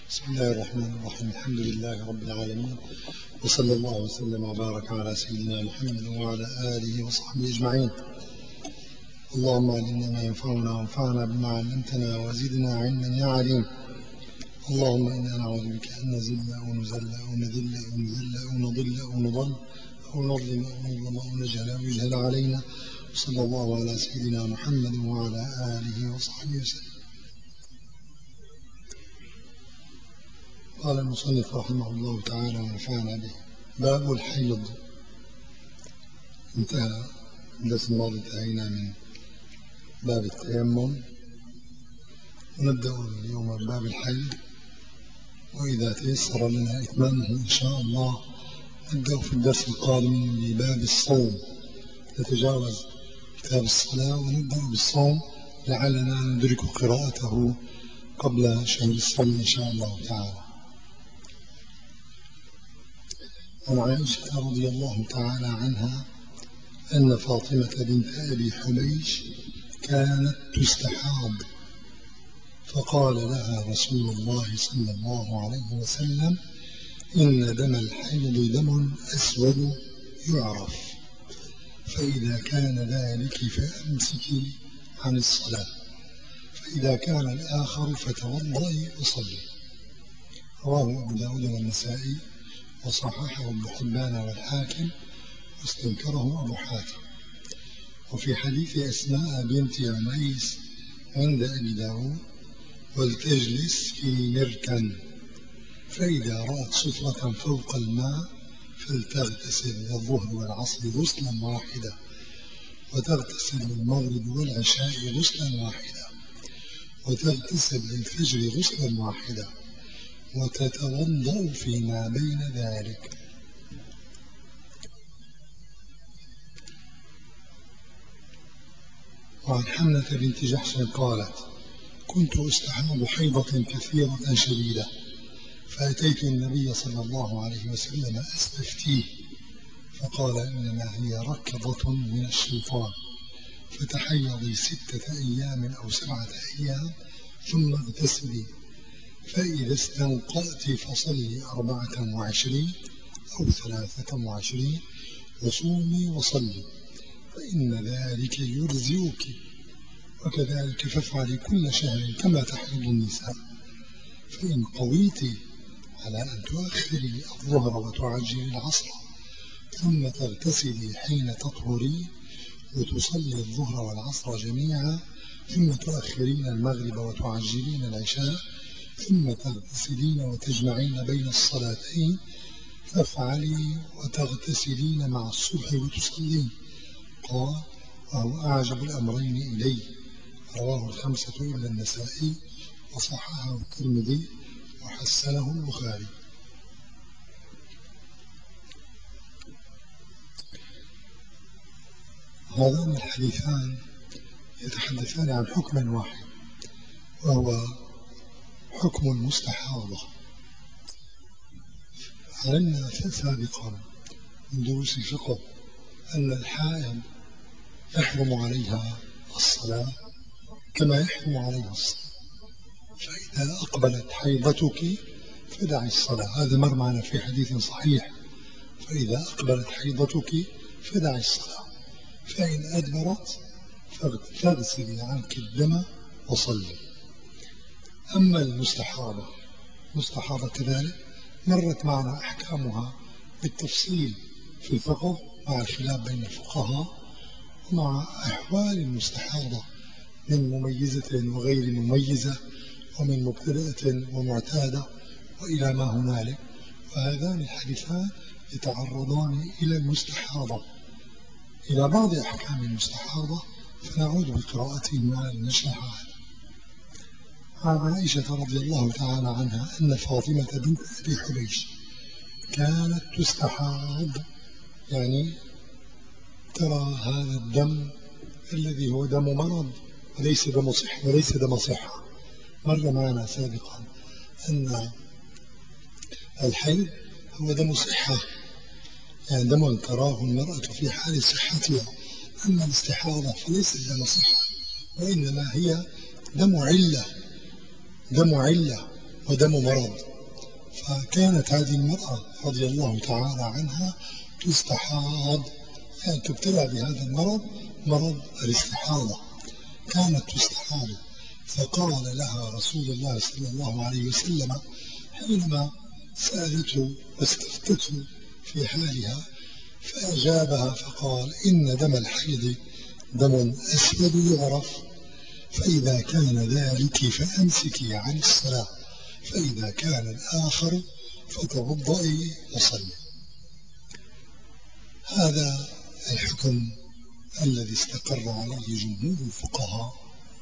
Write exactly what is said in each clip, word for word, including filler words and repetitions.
بسم الله الرحمن الرحيم. الحمد لله رب العالمين، وصلى الله وسلم وبارك على سيدنا محمد وعلى آله وصحبه أجمعين. اللهم علمنا ما ينفعنا وانفعنا بما علمتنا وزدنا علما يا عليم. اللهم إنا نعوذ بك أن نزل أو نزل أو نذل أو نذل أو نضل أو نضل أو نظلم أو نظلم أو نجهل أو يجهل علينا. صلى الله على سيدنا محمد وعلى آله وصحبه وسلم. قال المصنف رحمه الله تعالى ونفعنا به: باب الحيض. انتهى الدرس الماضي، انتهينا من باب التيمم، ونبدأ اليوم باب الحيض، وإذا تيسر لنا إتمامه إن شاء الله نبدأ في الدرس القادم بباب الصوم. نتجاوز كتاب الصلاة ونبدأ بالصوم لعلنا ندرك قراءته قبل شهر الصوم إن شاء الله تعالى. عن عائشة رضي الله تعالى عنها أن فاطمة بنت أبي حبيش كانت تستحاض، فقال لها رسول الله صلى الله عليه وسلم: إن دم الحيض دم أسود يعرف، فإذا كان ذلك فأمسكي عن الصلاة، فإذا كان الآخر فتوضئي وصلي. رواه أبو داود والنسائي، وصححه ابن حبان والحاكم، واستنكره أبو حاتم. وفي حديث أسماء بنت عميس عند أبي داود: ولتجلس في مركن، فإذا رأت صفرة فوق الماء فلتغتسل للظهر والعصر غسلا واحدا، وتغتسل للمغرب والعشاء غسلا واحدا، وتغتسل للفجر غسلا واحدا، وتتوضأ فيما بين ذلك. وعن حمنة بنت جحش قالت: كنت أستحاض حيضة كثيرة شديدة، فأتيت النبي صلى الله عليه وسلم أستفتيه، فقال: إنما هي ركضة من الشيطان، فتحيضي ستة أيام أو سبعة أيام ثم اغتسلي، فإذا استنقأت فصلي أربعة وعشرين أو ثلاثة وعشرين وصومي وصلي، فإن ذلك يرزئك، وكذلك فافعلي كل شهر كما تحيض النساء، فإن قويت على أن تؤخري الظهر وتعجلي العصر ثم تغتسلي حين تطهري وتصلي الظهر والعصر جميعا، ثم تؤخرين المغرب وتعجلين العشاء، ثم تغتسلين وتجمعين بين الصلاتين، فافعلي وتغتسلين مع الصبح وتصلين. قال: وهو أعجب الأمرين إلي. رواه الخمسة إلا النسائي، وصححه الترمذي وحسنه البخاري. هذان الحديثان يتحدثان عن حكم واحد، وهو حكم المستحاضة. علمنا سابقا من دروس الفقه أن الحائض يحرم عليها الصلاة كما يحرم عليها الصلاة، فإذا أقبلت حيضتك فدعي الصلاة، هذا مر معنا في حديث صحيح: فإذا أقبلت حيضتك فدعي الصلاة، فإن أدبرت فاغسلي عنك الدم وصلي. أما المستحاضة، مستحاضة كذلك مرت معنا أحكامها بالتفصيل في الفقه مع الخلاف بين الفقهاء، ومع أحوال المستحاضة من مميزة وغير مميزة، ومن مبتدأة ومعتادة وإلى ما هنالك. وهذان الحديثان يتعرضان إلى المستحاضة، إلى بعض أحكام المستحاضة، فنعود بقراءتهما لنشرحها. عن عائشة رضي الله تعالى عنها أن فاطمة بنت أبي حبيش كانت تستحاض، يعني ترى هذا الدم الذي هو دم مرض وليس دم صحة وليس دم صحة. مر معنا سابقا أن الحيض هو دم صحة، يعني دم تراه المرأة في حال صحتها. أما الاستحاضة فليس دم صحة، وإنما هي دم علة، دم علة، ودم مرض. فكانت هذه المرأة رضي الله تعالى عنها تستحاض، يعني تبتلى بهذا المرض، مرض الاستحاضة، كانت تستحاض. فقال لها رسول الله صلى الله عليه وسلم حينما سألته واستفتته في حالها، فأجابها فقال: إن دم الحيض دم أسود يعرف، فإذا كان ذلك فأمسكي عن الصلاة، فإذا كان الآخر فتوضئي وصلي. هذا الحكم الذي استقر عليه جمهور الفقهاء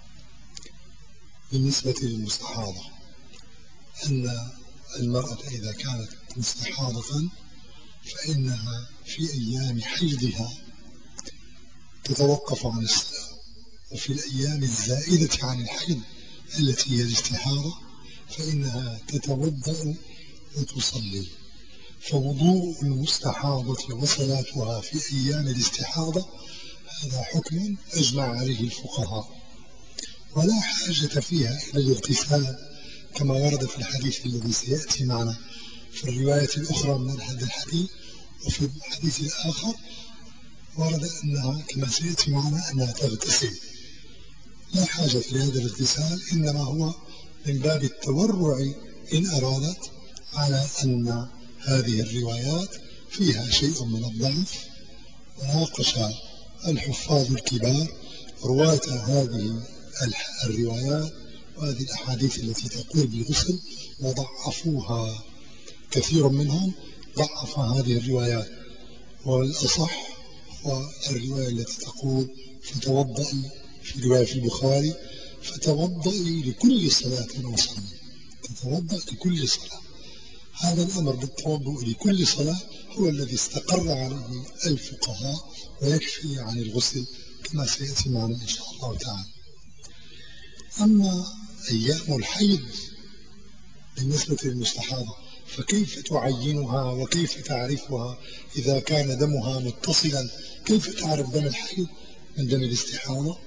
بالنسبة للمستحاضة، أن المرأة إذا كانت مستحاضة فإنها في أيام حيضها تتوقف عن الصلاة، وفي الأيام الزائدة عن الحيض التي هي الاستحاضة فإنها تتوضأ وتصلي. فوضوء المستحاضة وصلاتها في أيام الاستحاضة هذا حكم أجمع عليه الفقهاء، ولا حاجة فيها إلى الاغتسال كما ورد في الحديث الذي سيأتي معنا في الرواية الأخرى من هذا الحديث. وفي الحديث الآخر ورد أنها كما سيأتي معنا أنها تغتسل، لا حاجة لهذا الاغتسال، إنما هو من باب التورع إن أرادت، على أن هذه الروايات فيها شيء من الضعف. وناقش الحفاظ الكبار رواة هذه الروايات وهذه الأحاديث التي تقول بالغسل وضعفوها، كثير منهم ضعف هذه الروايات، والأصح والرواية التي تقول فتوضئي، في رواية في البخاري فتوضئي لكل صلاة وصلاة، تتوضأ لكل صلاة. هذا الأمر بالتوضؤ لكل صلاة هو الذي استقر عليه الفقهاء ويكفي عن الغسل كما سيأتي معنا إن شاء الله تعالى. أما أيام الحيض بالنسبة للمستحاضة فكيف تعينها وكيف تعرفها؟ إذا كان دمها متصلا كيف تعرف دم الحيض من دم الاستحاضة؟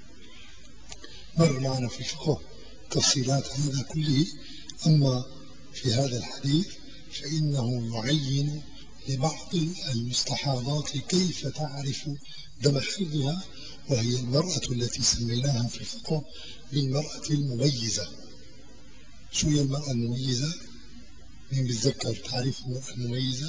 مر معنا في الفقه تفصيلات هذا كله. أما في هذا الحديث فإنه يعين لبعض المستحاضات كيف تعرف دم حيضها، وهي المرأة التي سميناها في الفقه بالمرأة المميزة. شو هي المرأة المميزة؟ مين بيتذكر تعريف المرأة المميزة؟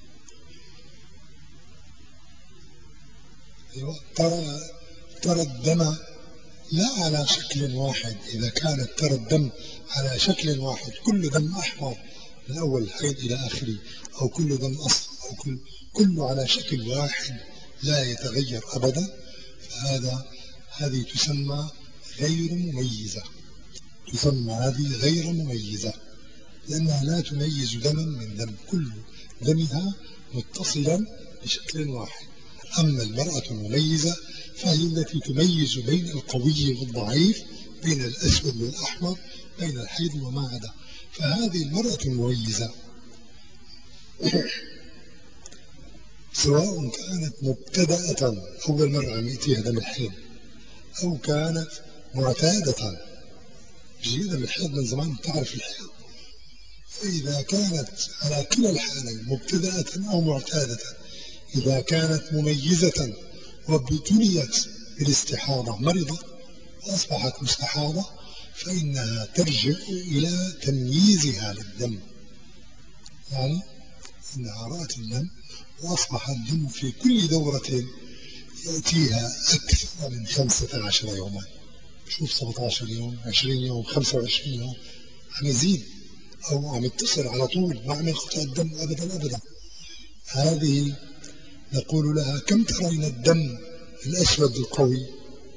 ترى ترى الدم لا على شكل واحد. إذا كانت ترى الدم على شكل واحد، كل دم أحمر من أول الحيض إلى آخره، أو كل دم أصفر، أو كل كله على شكل واحد لا يتغير أبدا، فهذا هذه تسمى غير مميزة. تسمى هذه غير مميزة لأنها لا تميز دما من دم، كل دمها متصلا بشكل واحد. أما المرأة المميزة فهي التي تميز بين القوي والضعيف، بين الأسود والأحمر، بين الحيض وما عدا. فهذه المرأة المميزة سواء كانت مبتدأة أول مرة يأتيها دم الحيض، أو كانت معتادة جيدة دم الحيض من زمان تعرف الحيض، فإذا كانت على كلا الحالين مبتدأة أو معتادة، إذا كانت مميزة وابتليت بالاستحاضة مرضت وأصبحت مستحاضة، فإنها ترجع إلى تمييزها للدم، يعني إنها رأت الدم وأصبح الدم في كل دورة يأتيها أكثر من خمسة عشر يوما. شوف سبعة عشر يوم، عشرين يوم، خمسة وعشرين يوم، عم يزيد أو عم يتصل على طول، ما عم يقطع الدم أبدا أبدا. هذه نقول لها: كم ترين الدم الأسود القوي؟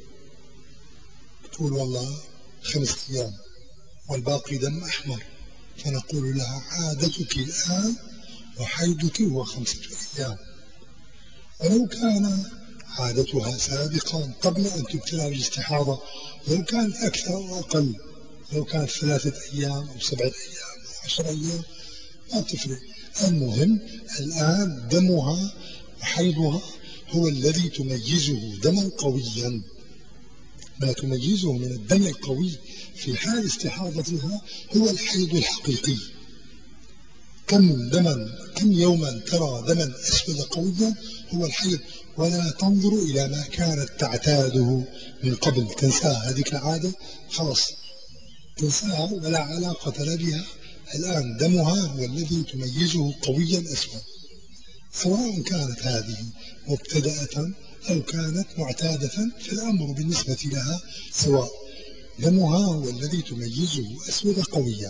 تقول: والله خمس أيام والباقي دم أحمر. فنقول لها: عادتك الآن وحيضك هو خمسة أيام. ولو كان عادتها سابقا قبل أن تبتلى بالاستحاضة، لو كانت أكثر أو أقل، لو كانت ثلاثة أيام أو سبعة أيام أو عشر أيام، ما تفرق. المهم الآن دمها وحيضها هو الذي تميزه دما قويا. ما تميزه من الدم القوي في حال استحاضتها هو الحيض الحقيقي. كم دما كم يوما ترى دما أسود قويا هو الحيض، ولا تنظر إلى ما كانت تعتاده من قبل، تنساها هذيك العادة خلاص تنساها ولا علاقة لا بها. الآن دمها هو الذي تميزه قويا أسود، سواء كانت هذه مبتدأة أو كانت معتادة، فالأمر بالنسبة لها سواء، دمها هو الذي تميزه أسود قويا.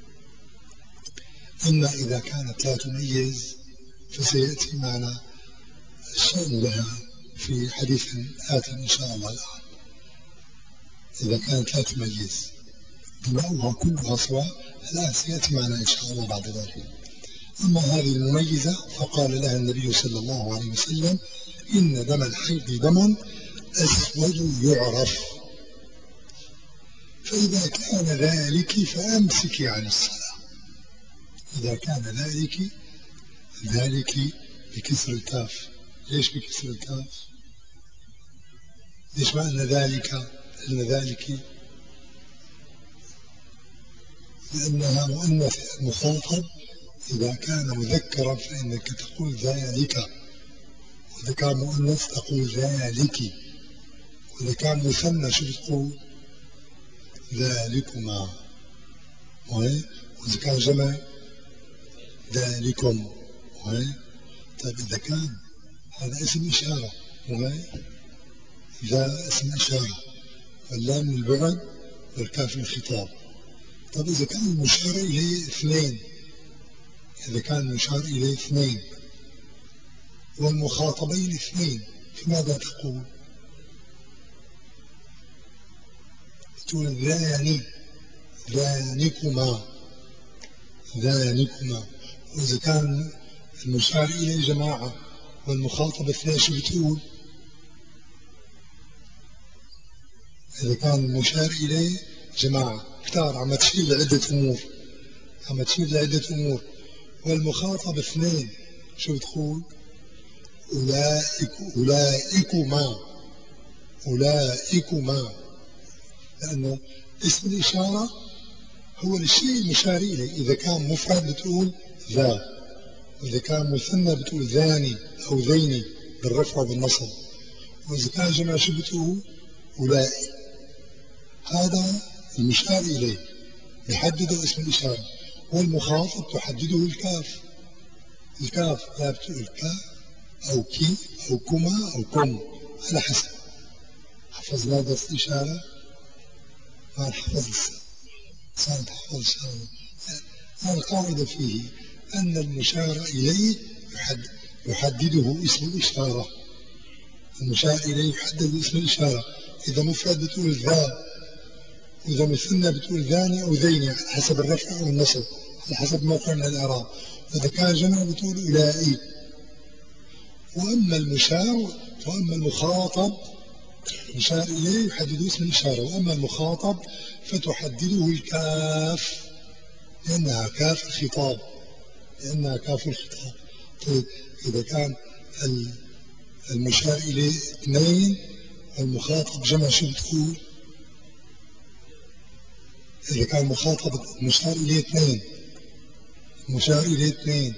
أما إذا كانت لا تميز فسيأتي معنا الشأن لها في حديث آت إن شاء الله الآن. إذا كانت لا تميز دماؤها كلها سواء، الآن سيأتي معنا إن شاء الله بعد ذلك. أما هذه المميزة فقال لها النبي صلى الله عليه وسلم: إن دم الحيض دم أسود يعرف، فإذا كان ذلك فأمسكي عن الصلاة. إذا كان ذلك، ذلك بكسر الكاف. ليش بكسر الكاف؟ ليش معنى ذلك؟ أن ذلك لأنها مؤنث مخاطب، إذا كان مذكرا فإنك تقول ذلك، وإذا كان مؤنث تقول ذلك، وإذا كان مثنى شو بتقول؟ ذلكما، وإذا كان جمع ذلكم. طيب إذا كان هذا اسم إشارة، ذا اسم إشارة، واللام للبعد والكاف للخطاب. طيب إذا كان المشار إليه اثنين، إذا كان المشار إليه اثنين والمخاطبين اثنين، فماذا تقول؟ تقول ذاني، ذانكما، ذانكما. وإذا كان المشار إليه جماعة والمخاطب اثنين شو بتقول؟ إذا كان المشار إليه جماعة اختار عم تشير لعدة أمور، عم تشير لعدة أمور، والمخاطب اثنين شو بتقول؟ أولئك، أولئكما، أولئكما، لأنه اسم الإشارة هو الشيء المشار إليه. إذا كان مفرد بتقول ذا، وإذا كان مثنى بتقول ذاني أو ذيني بالرفع وبالنصب، وإذا كان جمع شو بتقول؟ أولئك. هذا المشار إليه يحدده اسم الإشارة، والمخاطب تحدده الكاف. الكاف لا بتقول كا أو كي أو كما أو كم، على حسب. حفظنا درس الإشارة؟ ما حفظ صار تحفظ شارة. القاعدة فيه أن المشار إليه يحدد يحدده اسم الإشارة. المشار إليه يحدد اسم الإشارة. إذا مفرد بتقول ذا، وإذا مثنى بتقول ذاني أو ذيني على حسب الرفع أو النصب، على حسب موقع من الإعراب. وإذا كان جمع بتقول أولئك. وأما المشار وأما المخاطب، المشار إليه يحدد اسم الإشارة، وأما المخاطب فتحدده الكاف، لأنها كاف الخطاب، لأنها كاف الخطاب. طيب إذا كان المشار إليه اثنين والمخاطب جمع شو بتقول؟ إذا كان مخاطب مشار إليه اثنين، مشار إليه اثنين،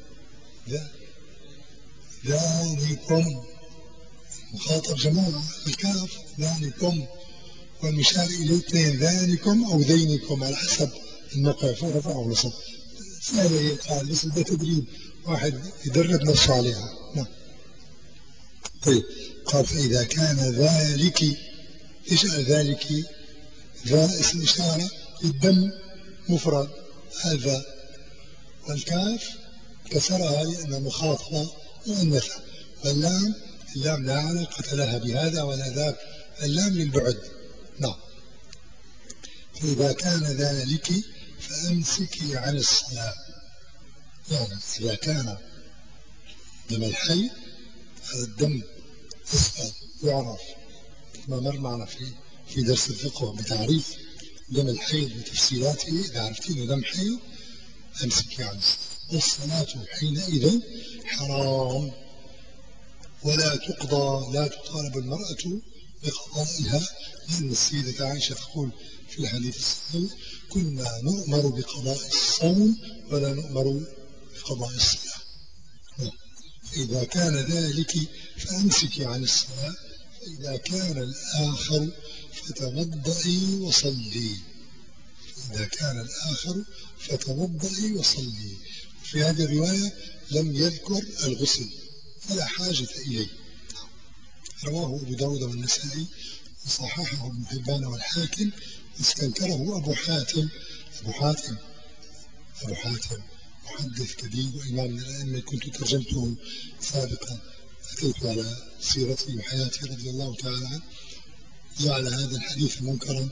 ذلكم، مخاطب جماعة الكاف ذلكم، والمشار إليه اثنين، ذلكم أو ذينكم على حسب الموقع في رفع أو نصب. سهلة قال بس ده تدريب واحد يدرب نفسه عليها. نعم. طيب قال فإذا كان ذلك، إيش ذلك؟ ذا اسم إشارة، الدم مفرد هذا، والكاف كسرها لأنها مخاطبة مؤنثة، واللام اللام لا علاقة لها بهذا ولا ذاك، اللام للبعد. نعم. فإذا كان ذلك فأمسكي عن الصلاة. يعني إذا كان دم الحي، هذا الدم أسود يعرف كما مر معنا في في درس الفقه بتعريف دم الحيض وتفصيلاته. إذا عرفتين دم حيض أمسكي عن الصلاة، والصلاة حينئذ حرام، ولا تقضى، لا تطالب المرأة بقضائها، لأن السيدة عائشة تقول في الحديث الصحيح: كنا نؤمر بقضاء الصوم ولا نؤمر بقضاء الصلاة. فإذا كان ذلك فأمسكي عن الصلاة، فإذا كان الآخر فتوضئي وصلي. إذا كان الآخر فتوضئي وصلي. في هذه الرواية لم يذكر الغسل، فلا حاجة إليه. رواه أبو داود والنسائي وصححه ابن حبان والحاكم، واستنكره أبو حاتم. أبو حاتم أبو حاتم محدث كبير وإمام من الأئمة، كنت ترجمته سابقا، أتيت على سيرته وحياته رضي الله تعالى عنه. جعل هذا الحديث منكرا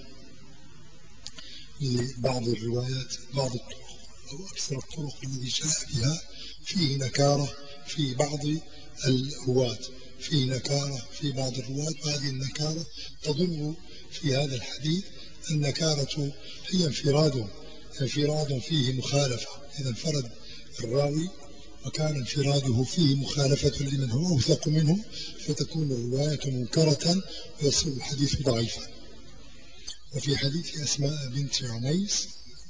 لبعض الروايات، بعض الطرق أو أكثر الطرق الذي جاء بها فيه نكارة في بعض الرواة، فيه نكارة في بعض الرواة، وهذه النكارة تضر في هذا الحديث. النكارة هي انفراد انفراد فيه مخالفة، إذا انفرد الراوي وكان انفراده فيه مخالفة لمن هو أوثق منه، فتكون الرواية منكرة ويصير الحديث ضعيفا. وفي حديث أسماء بنت عميس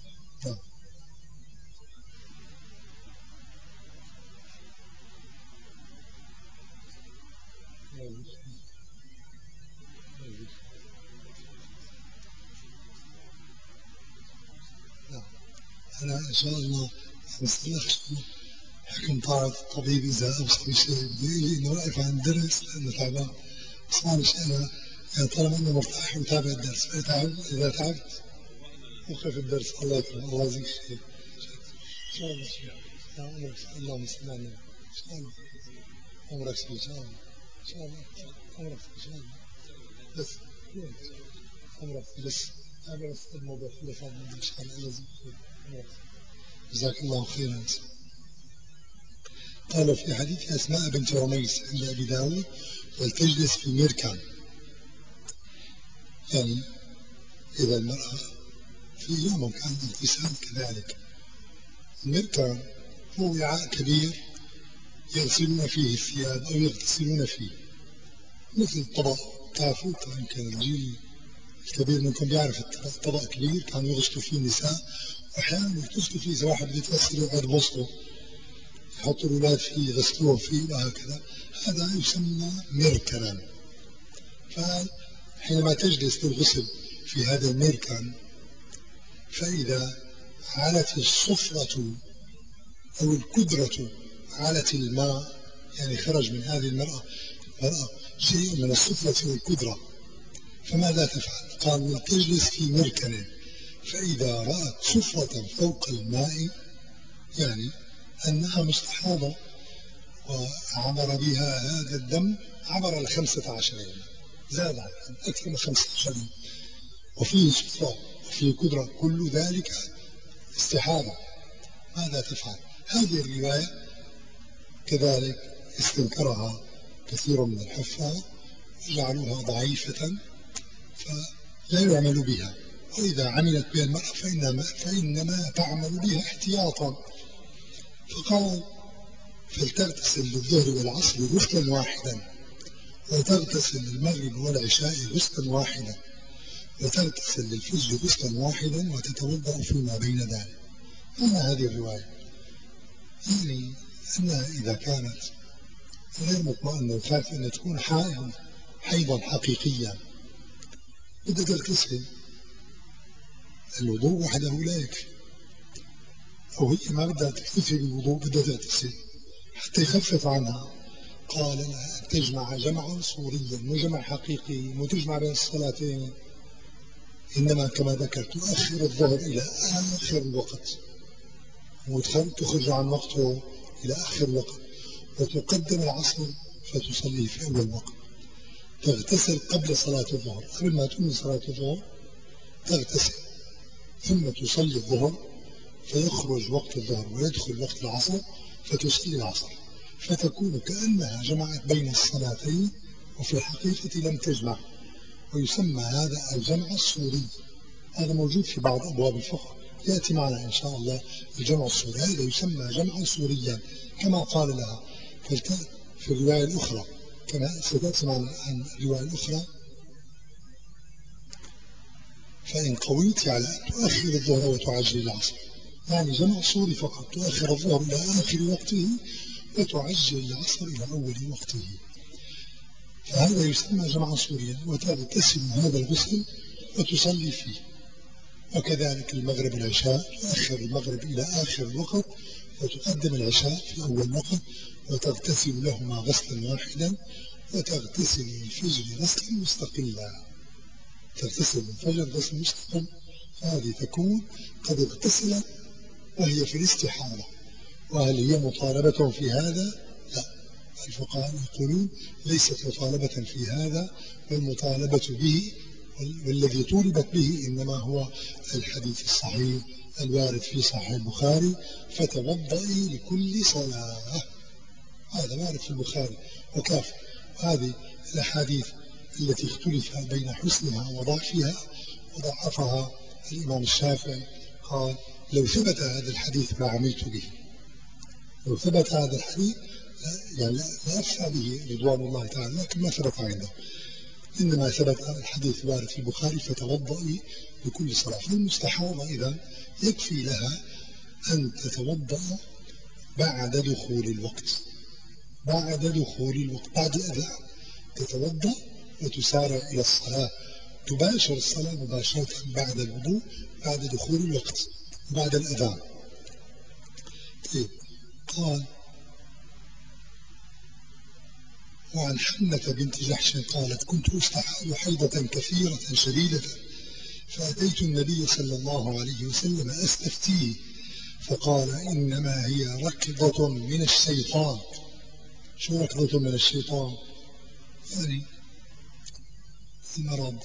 أنا إن شاء الله أستلخص حكم طاعة الطبيب إذا أوصى بشيء بديلي إنه واقف عن الدرس لأنه تعبان. بس معلش أنا طالما أنا مرتاح وتابع الدرس، إذا تعبت وقف الدرس. الله يكرم، الله يجزيك خير. إن شاء الله أمرك، اللهم صل على النبي. إن شاء الله أمرك إن شاء الله، إن شاء الله أمرك إن شاء الله. بس أمرك بس هذا بس الموضوع اللي فات إن شاء الله. الله يجزيك خير. أمرك. جزاك الله خيرا. قال في حديث أسماء بنت عميس عند أبي داود: ولتجلس في المركان. يعني إذا المرأة في يوم كان اغتسال كذلك. المركان هو وعاء كبير يغسلون فيه الثياب أو يغتسلون فيه، مثل الطبق. تعرفوا يمكن الجيل الكبير منكم بيعرف الطبق، طبق كبير كانوا يغسلوا فيه النساء، وأحيانا يغتسلوا فيه إذا واحد بده يتغسل يقعد بوسطه، يحطوا الأولاد فيه يغسلوه فيه وهكذا. هذا يسمى مركنا. فحينما تجلس للغسل في هذا المركن، فإذا علت الصفرة أو الكدرة علت الماء، يعني خرج من هذه المرأة مرأة شيء من الصفرة والكدرة، فماذا تفعل؟ قال: ولتجلس في مركن، فإذا رأت صفرة فوق الماء، يعني أنها مستحاضة وعبر بها هذا الدم، عبر لخمسة عشر يوما، زاد عن أكثر من خمسة عشر يوم، وفيه صفرة وفيه كدرة، كل ذلك استحاضة. ماذا تفعل؟ هذه الرواية كذلك استنكرها كثير من الحفاظ وجعلوها ضعيفة، فلا يعمل بها. وإذا عملت بها المرأة فإنما, فإنما تعمل بها احتياطا. فقال: فلتغتسل للظهر والعصر غسلا واحدا، وتغتسل للمغرب والعشاء غسلا واحدا، وتغتسل للفجر غسلا واحدا، وتتوضأ فيما بين ذلك. أما هذه الرواية يعني أنها إذا كانت غير مطمئنة وخاف أن تكون حائض حيضا حقيقيا بدها تغتسل، الوضوء وحده لا يكفي، أو هي ما بدها تكتفي بالوضوء بدها تغتسل حتى يخفف عنها. قال لها: تجمع جمعا صوريا، مو جمع حقيقي، مو تجمع بين الصلاتين، إنما كما ذكرت تؤخر الظهر إلى آخر الوقت، وتخرج عن وقته إلى آخر الوقت، وتقدم العصر فتصلي في أول وقت. تغتسل قبل صلاة الظهر، قبل ما تنهي صلاة الظهر تغتسل، ثم تصلي الظهر، فيخرج وقت الظهر ويدخل وقت العصر فتصلي العصر، فتكون كأنها جمعت بين الصلاتين وفي الحقيقة لم تجمع. ويسمى هذا الجمع الصوري. هذا موجود في بعض أبواب الفقه، يأتي معنا إن شاء الله. الجمع الصوري هذا يسمى جمعا صوريا كما قال لها في الرواية الأخرى، كما ستأتي معنا عن الرواية الأخرى فإن قويت على أن تؤخر الظهر وتعجل العصر، يعني جمع صوري فقط، تؤخر الظهر إلى آخر وقته وتعجل العصر إلى أول وقته، فهذا يسمى جمعا صوريا، وتغتسل هذا الغسل وتصلي فيه. وكذلك المغرب والعشاء، تؤخر المغرب إلى آخر الوقت وتقدم العشاء في أول وقت، وتغتسل لهما غسلا واحدا، وتغتسل الفجر غسلا مستقلا، تغتسل الفجر غسل مستقل، هذه تكون قد اغتسلت وهي في الاستحاضة. وهل هي مطالبة في هذا؟ لا، الفقهاء يقولون ليست مطالبة في هذا، والمطالبة به والذي طولبت به إنما هو الحديث الصحيح الوارد في صحيح البخاري: فتوضئي لكل صلاة، هذا وارد في البخاري وكافي. هذه الأحاديث التي اختلف بين حسنها وضعفها وضعفها الإمام الشافعي، قال: لو ثبت هذا الحديث ما عملت به، لو ثبت هذا الحديث يعني لا أفتى به رضوان الله تعالى، لكن ما ثبت عنده، إنما ثبت الحديث وارد في البخاري: فتوضئي لكل صلاة. فالمستحاضة إذا يكفي لها أن تتوضأ بعد دخول الوقت، بعد دخول الوقت، بعد الأذان تتوضأ وتسارع إلى الصلاة، تباشر الصلاة مباشرة بعد الوضوء، بعد دخول الوقت، بعد الأذان. طيب، قال: وعن حمنة بنت جحش قالت: كنت أستحاض حيضة كثيرة شديدة، فأتيت النبي صلى الله عليه وسلم أستفتيه، فقال: إنما هي ركضة من الشيطان. شو ركضة من الشيطان؟ يعني المرض،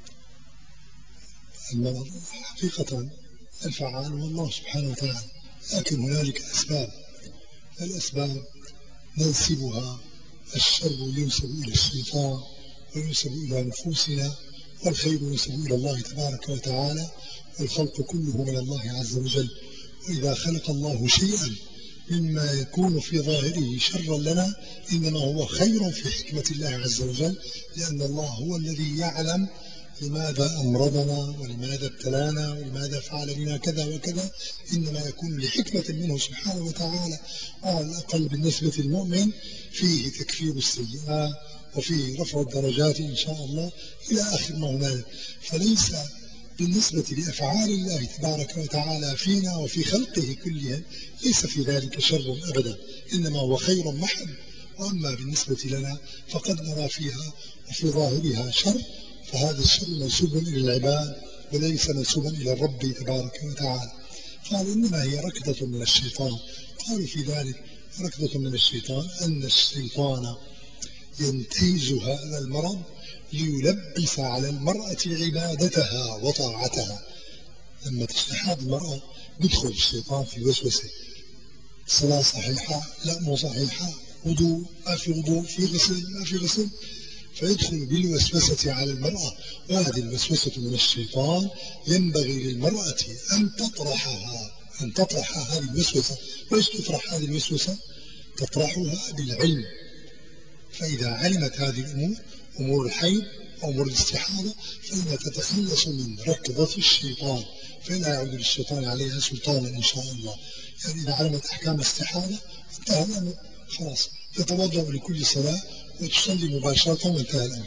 المرض حقيقة الفعال هو الله سبحانه وتعالى، لكن هنالك أسباب، الأسباب ننسبها، الشر ينسب إلى الشيطان وينسب إلى نفوسنا، والخير ينسب إلى الله تبارك وتعالى، والخلق كله من الله عز وجل. وإذا خلق الله شيئا مما يكون في ظاهره شرا لنا، إنما هو خير في حكمة الله عز وجل، لأن الله هو الذي يعلم لماذا أمرضنا ولماذا ابتلانا ولماذا فعل بنا كذا وكذا، إنما يكون لحكمة منه سبحانه وتعالى. وعلى الأقل بالنسبة للمؤمن فيه تكفير السيئات وفيه رفع الدرجات إن شاء الله إلى آخر ما هنالك. فليس بالنسبة لأفعال الله تبارك وتعالى فينا وفي خلقه كلهم ليس في ذلك شر أبدا، إنما هو خير محض. وأما بالنسبة لنا فقد نرى فيها وفي ظاهرها شر، فهذا الشر منسوب إلى العباد وليس منسوبا إلى الرب تبارك وتعالى. قال: إنما هي ركضة من الشيطان. قالوا في ذلك ركضة من الشيطان أن الشيطان ينتهز هذا المرض ليلبس على المرأة عبادتها وطاعتها. لما تستحاض المرأة يدخل الشيطان في وسوسة: صلاة صحيحة، لا مو صحيحة، وضوء ما في وضوء، في غسل ما في غسل، فيدخل بالوسوسة على المرأة. وهذه الوسوسة من الشيطان ينبغي للمرأة أن تطرحها، أن تطرح هذه الوسوسة. وإيش تطرح هذه الوسوسة؟ تطرحها بالعلم. فإذا علمت هذه الأمور، أمور الحيض وأمور الاستحاضة، فإنها تتخلص من ركضة الشيطان، فلا يعود للشيطان عليها سلطانا إن شاء الله. يعني إذا علمت أحكام الاستحاضة انتهى الأمر، خلاص تتوضأ لكل صلاة وتصلي مباشرة وانتهى الأمر.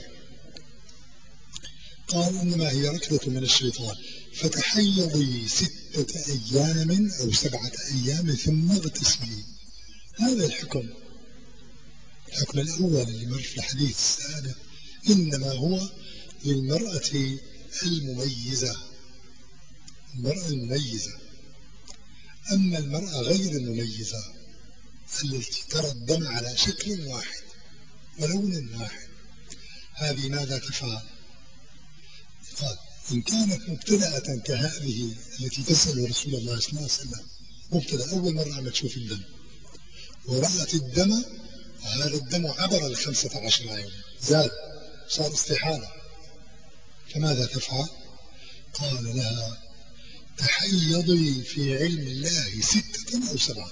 قال: إنما هي ركضة من الشيطان، فتحيضي ستة أيام أو سبعة أيام ثم اغتسلي. هذا الحكم، الحكم الأول اللي مر في الحديث السابق، إنما هو للمرأة المميزة، المرأة المميزة. أما المرأة غير المميزة التي ترى الدم على شكل واحد ولون واحد، هذه ماذا تفعل؟ قال: إن كانت مبتدأة كهذه التي تسأل رسول الله صلى الله عليه وسلم، مبتدأ أول مرة عم تشوف الدم ورأت الدم، وهذا الدم عبر الخمسة عشر يوم، زاد صار استحالة، فماذا تفعل؟ قال لها: تحيضي في علم الله ستة أو سبعة.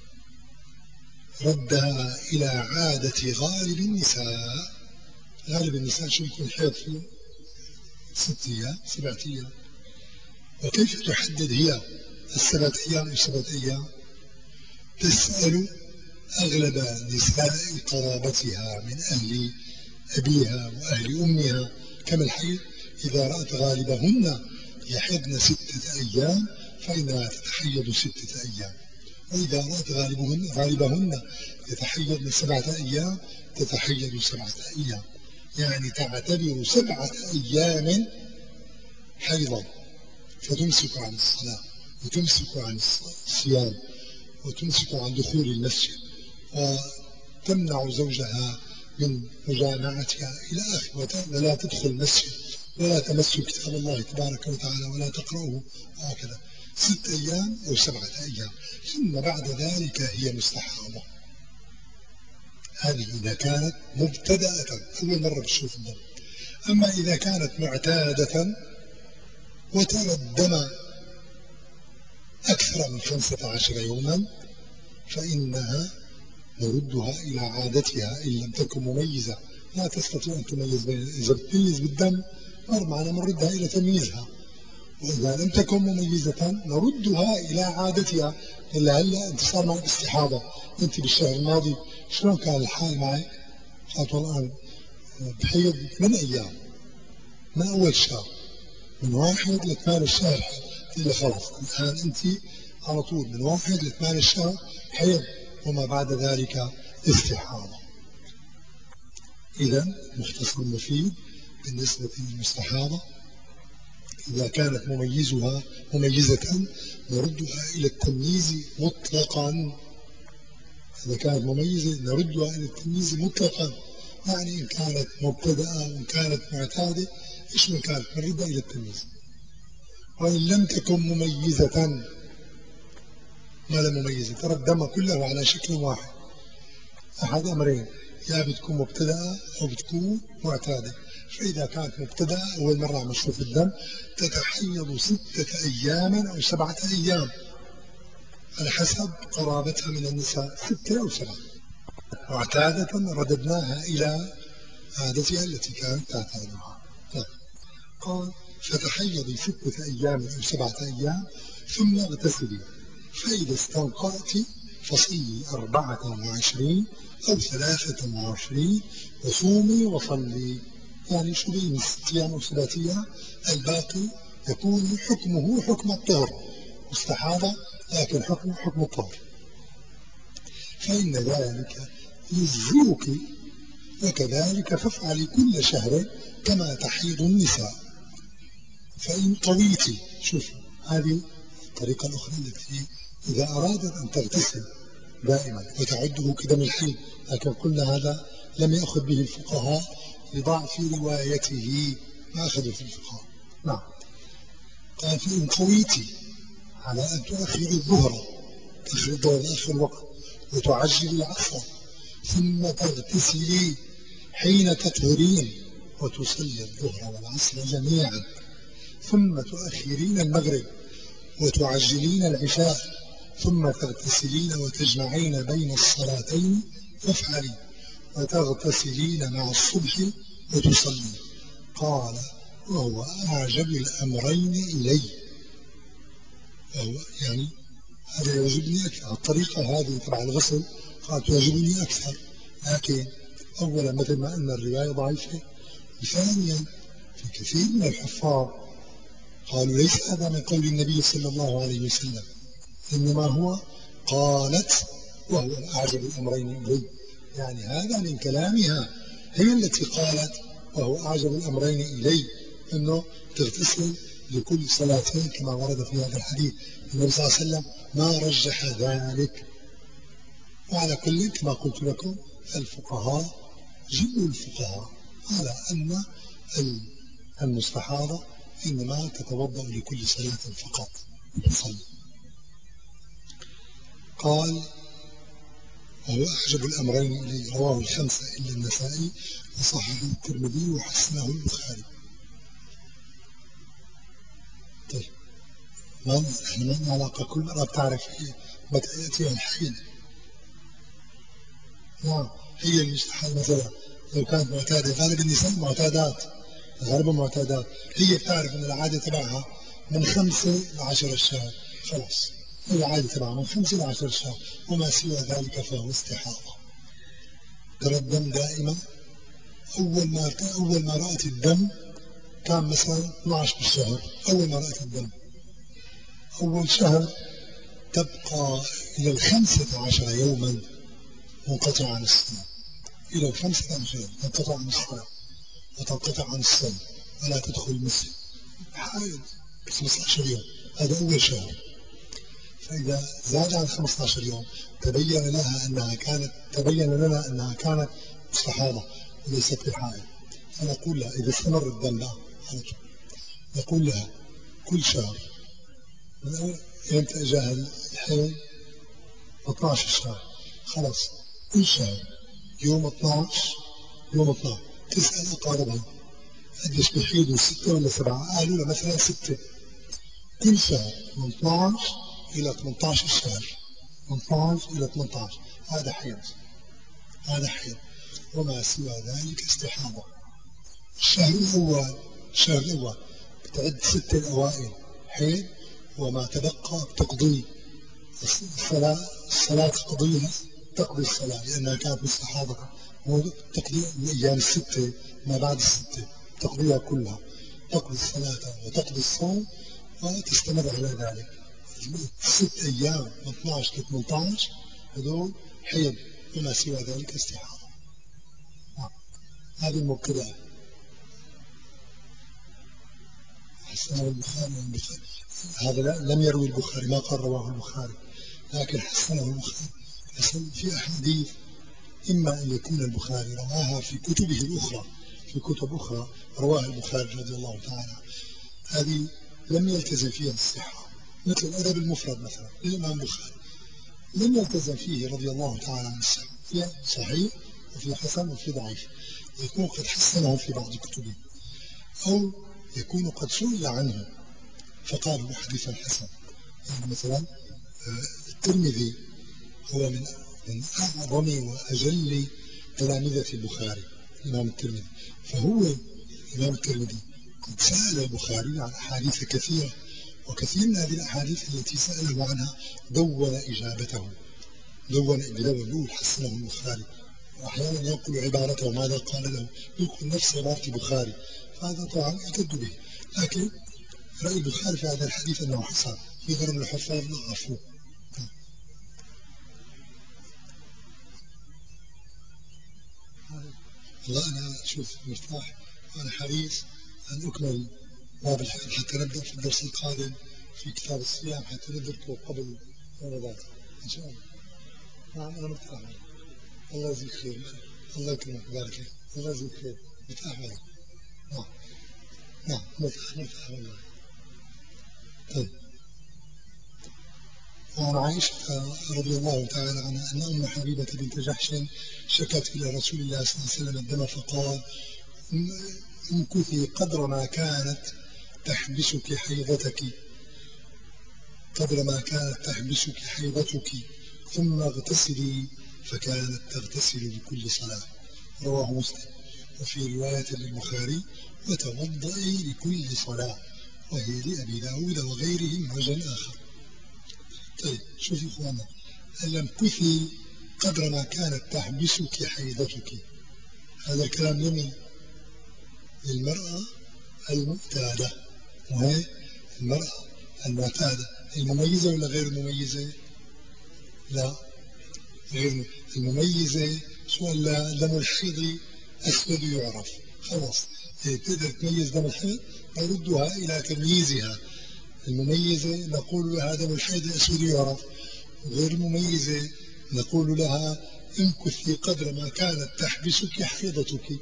ردها إلى عادة غالب النساء. غالب النساء شو يكون حيض فيه؟ ست أيام، سبعة أيام. وكيف تحدد هي السبعة أيام والسبعة أيام؟ تسأل أغلب نساء قرابتها من أهل أبيها وأهل أمها كما الحيض، إذا رأت غالبهن يحضن ستة أيام فإنها تتحيض ستة أيام، وإذا رأت غالبهن, غالبهن يتحيضن سبعة أيام تتحيض سبعة أيام، يعني تعتبر سبعة أيام حيضا، فتمسك عن الصلاة وتمسك عن الصيام وتمسك عن دخول المسجد وتمنع زوجها من مجامعتها إلى آخره، ولا تدخل المسجد ولا تمس كتاب الله تبارك وتعالى ولا تقرأه وهكذا، ست أيام أو سبعة أيام، ثم بعد ذلك هي مستحاضة. هذه إذا كانت مبتدأة أول مرة بتشوف الدم. أما إذا كانت معتادة وترى الدم أكثر من خمسة عشر يوما فإنها نردها إلى عادتها إن لم تكن مميزة، لا تستطيع أن تميز بين، إذا بتميز بالدم معنا نردها إلى تمييزها، وإذا لم تكن مميزة نردها إلى عادتها. إلا هلا أنت صار معك استحاضة، أنت بالشهر الماضي شلون كان الحال معك؟ قالت والله بحيض من أيام، من أول شهر من واحد لثمان الشهر إلا خلاص الآن أنت على طول من واحد لثمان الشهر حيض وما بعد ذلك استحاضة. إذا مختصر مفيد بالنسبة للمستحاضة، إذا كانت مميزها مميزة نردها إلى التمييز مطلقا، إذا كانت مميزة نردها إلى التمييز مطلقا، يعني إن كانت مبتدأة وإن كانت معتادة إيش من كانت نردها إلى التمييز. وإن لم تكن مميزة ما لا مميزة، ترى الدم كله على شكل واحد، أحد أمرين، يا بتكون مبتدأة أو بتكون معتادة. فإذا كانت مبتدأة أول مرة عم تشوف الدم تتحيض ستة أيام أو سبعة أيام على حسب قرابتها من النساء، ستة أو سبعة. معتادة رددناها إلى عادتها التي كانت تعتادها. قال فتحيضي ستة أيام أو سبعة أيام ثم اغتسلي، فإذا استنقعت فصلي أربعة وعشرين أو ثلاثة وعشرين وصومي وصلي. يعني شو بين ست أيام أو سبعة أيام الباقي يكون حكمه حكم الطهر، مستحاضة لكن حكمه حكم الطهر، فإن ذلك يجزئك، وكذلك فافعلي كل شهر كما تحيض النساء. فإن طويتي، شوف هذه الطريقة الأخرى التي إذا أرادت أن تغتسل دائما وتعده كدم الحيض، لكن قلنا هذا لم يأخذ به الفقهاء لضعف روايته، ما أخذوا في الفقهاء. نعم. قال فإن طويتي على أن تؤخر الظهر، تأخر الظهر آخر الوقت، وتعجل العصر، ثم تغتسلي حين تطهرين وتصلي الظهر والعصر جميعا، ثم تؤخرين المغرب وتعجلين العشاء، ثم تغتسلين وتجمعين بين الصلاتين فافعلي، وتغتسلين مع الصبح وتصلي. قال وهو أعجب الأمرين إلي، وهو يعني هذا يعجبني أكثر، الطريقة هذه تبع الغسل قال تعجبني أكثر، لكن أولا مثل ما أن الرواية ضعيفة، ثانيا في كثير من الحفاظ قالوا ليس هذا من قول النبي صلى الله عليه وسلم، إنما هو قالت وهو أعجب الأمرين إلي، يعني هذا من كلامها، هي التي قالت وهو أعجب الأمرين إلي، أنه تغتسل لكل صلاتين كما ورد في هذا الحديث. النبي صلى الله عليه وسلم ما رجح ذلك. وعلى كل كما قلت لكم الفقهاء جل الفقهاء على أن المستحاضة إنما تتوضأ لكل صلاة فقط وتصلي. قال وهو أعجب الأمرين إليه، رواه الخمسة إلا النسائي وصححه الترمذي وحسنه البخاري. طيب ما احنا ما لنا علاقة، كل مرة بتعرف متى يأتيها الحيض. نعم هي المستحاضة مثلا لو كانت معتادة، غالب النساء معتادات، غالبا معتادات، هي بتعرف أن العادة تبعها من خمسة لعشر الشهر خلاص، هي عادة تبعها من خمسة لعشر الشهر، وما سوى ذلك فهو استحاضة. ترى الدم دائما أول ما أول ما رأت الدم كان مثلا اثنا عشر بالشهر، أول ما رأت الدم أول شهر تبقى إلى الخمسة عشر يوما منقطعة عن الصلاة، إلى الخمسة عشر يوم تنقطع عن الصلاة وتنقطع عن الصوم ولا تدخل المسجد حائض خمسة عشر يوم، هذا أول شهر. فإذا زاد عن خمسة عشر يوم تبين لها أنها كانت تبين لنا أنها كانت مستحاضة وليست بحائض، فنقول لها إذا استمر الدم بقى نقول لها كل شهر من أول إمتى أجاها الحيض اثنا عشر شهر خلاص، كل شهر يوم اثنا عشر يوم اثنا عشر تسأل أقاربها قديش بيحيدوا ستة ولا سبعة؟ قالوا له مثلا ستة. كل شهر من اثنا عشر إلى ثمانية عشر شهر، من اثنا عشر إلى ثمانية عشر هذا حيض، هذا حيض، وما سوى ذلك استحاضة. الشهر الأول الشهر الأول بتعد ستة الأوائل حيض، وما تبقى بتقضي الصلاة الصلاة تقضيها تقضي الصلاة لأنها كانت مستحاضة، تقضي الأيام الستة ما بعد الستة تقضيها كلها، تقضي الصلاة وتقضي الصوم وتستمر على ذلك. ست أيام من اثنا عشر ل ثمانية عشر هذول حيض، وما سوى ذلك استحاضة. هذه المبتدأ. حسنه البخاري البخاري هذا لم يروي البخاري، ما قال رواه البخاري، لكن حسنه البخاري حسن في أحاديث إما أن يكون البخاري رواها في كتبه الأخرى، في كتب أخرى رواها البخاري رضي الله تعالى، هذه لم يلتزم فيها الصحة، مثل الأدب المفرد مثلا للإمام البخاري لم يلتزم فيه رضي الله تعالى عن الصحة، في صحيح وفي حسن وفي ضعيف، يكون قد حسنه في بعض كتبه، أو يكون قد سئل عنه فقال هو حديث حسن. يعني مثلا الترمذي هو من من أعظم وأجل تلامذة البخاري الإمام الترمذي، فهو الإمام الترمذي قد سأل البخاري عن أحاديث كثيرة، وكثير من هذه الأحاديث التي سأله عنها دون إجابته، دون إجابته حسنه البخاري، وأحيانا ينقل عبارته ماذا قال له ينقل نفس عبارة البخاري، فهذا طبعا يعتد به، لكن رأي البخاري في هذا الحديث أنه حسن، في غير من الحفاظ ضعفوه. والله أنا أشوف مرتاح وأنا حريص أن أكمل باب الحيض حتى نبدأ في الدرس القادم في كتاب الصيام حتى ندركه قبل رمضان إن شاء الله. نعم أنا مرتاح، الله يجزيك خير، الله يكرمك ويبارك فيك، الله يجزيك خير، مرتاح والله. نعم نعم مرتاح مرتاح والله. طيب، وعن عائشة رضي الله تعالى عنها أن أم حبيبة بنت جحش شكت إلى رسول الله صلى الله عليه وسلم الدم فقال امكثي قدر ما كانت تحبسك حيضتك، قدر ما كانت تحبسك حيضتك ثم اغتسلي، فكانت تغتسل بكل صلاة، رواه مسلم. وفي رواية للبخاري وتوضئي لكل صلاة، وهي لأبي داود وغيرهم وجه آخر. طيب شوفي إخوانا، امكثي قدر ما كانت تحبسك حيضتك، هذا الكلام لمن؟ للمرأة المعتادة، وهي المرأة المعتادة المميزة ولا غير المميزة؟ لا غير المميزة، سؤال دم الحيض أسود يعرف خلاص، تقدر تميز دم الحيض نردها إلى تمييزها، المميزة نقول لها دم الحيض أسود يعرف، غير المميزة نقول لها امكثي قدر ما كانت تحبسك حيضتك،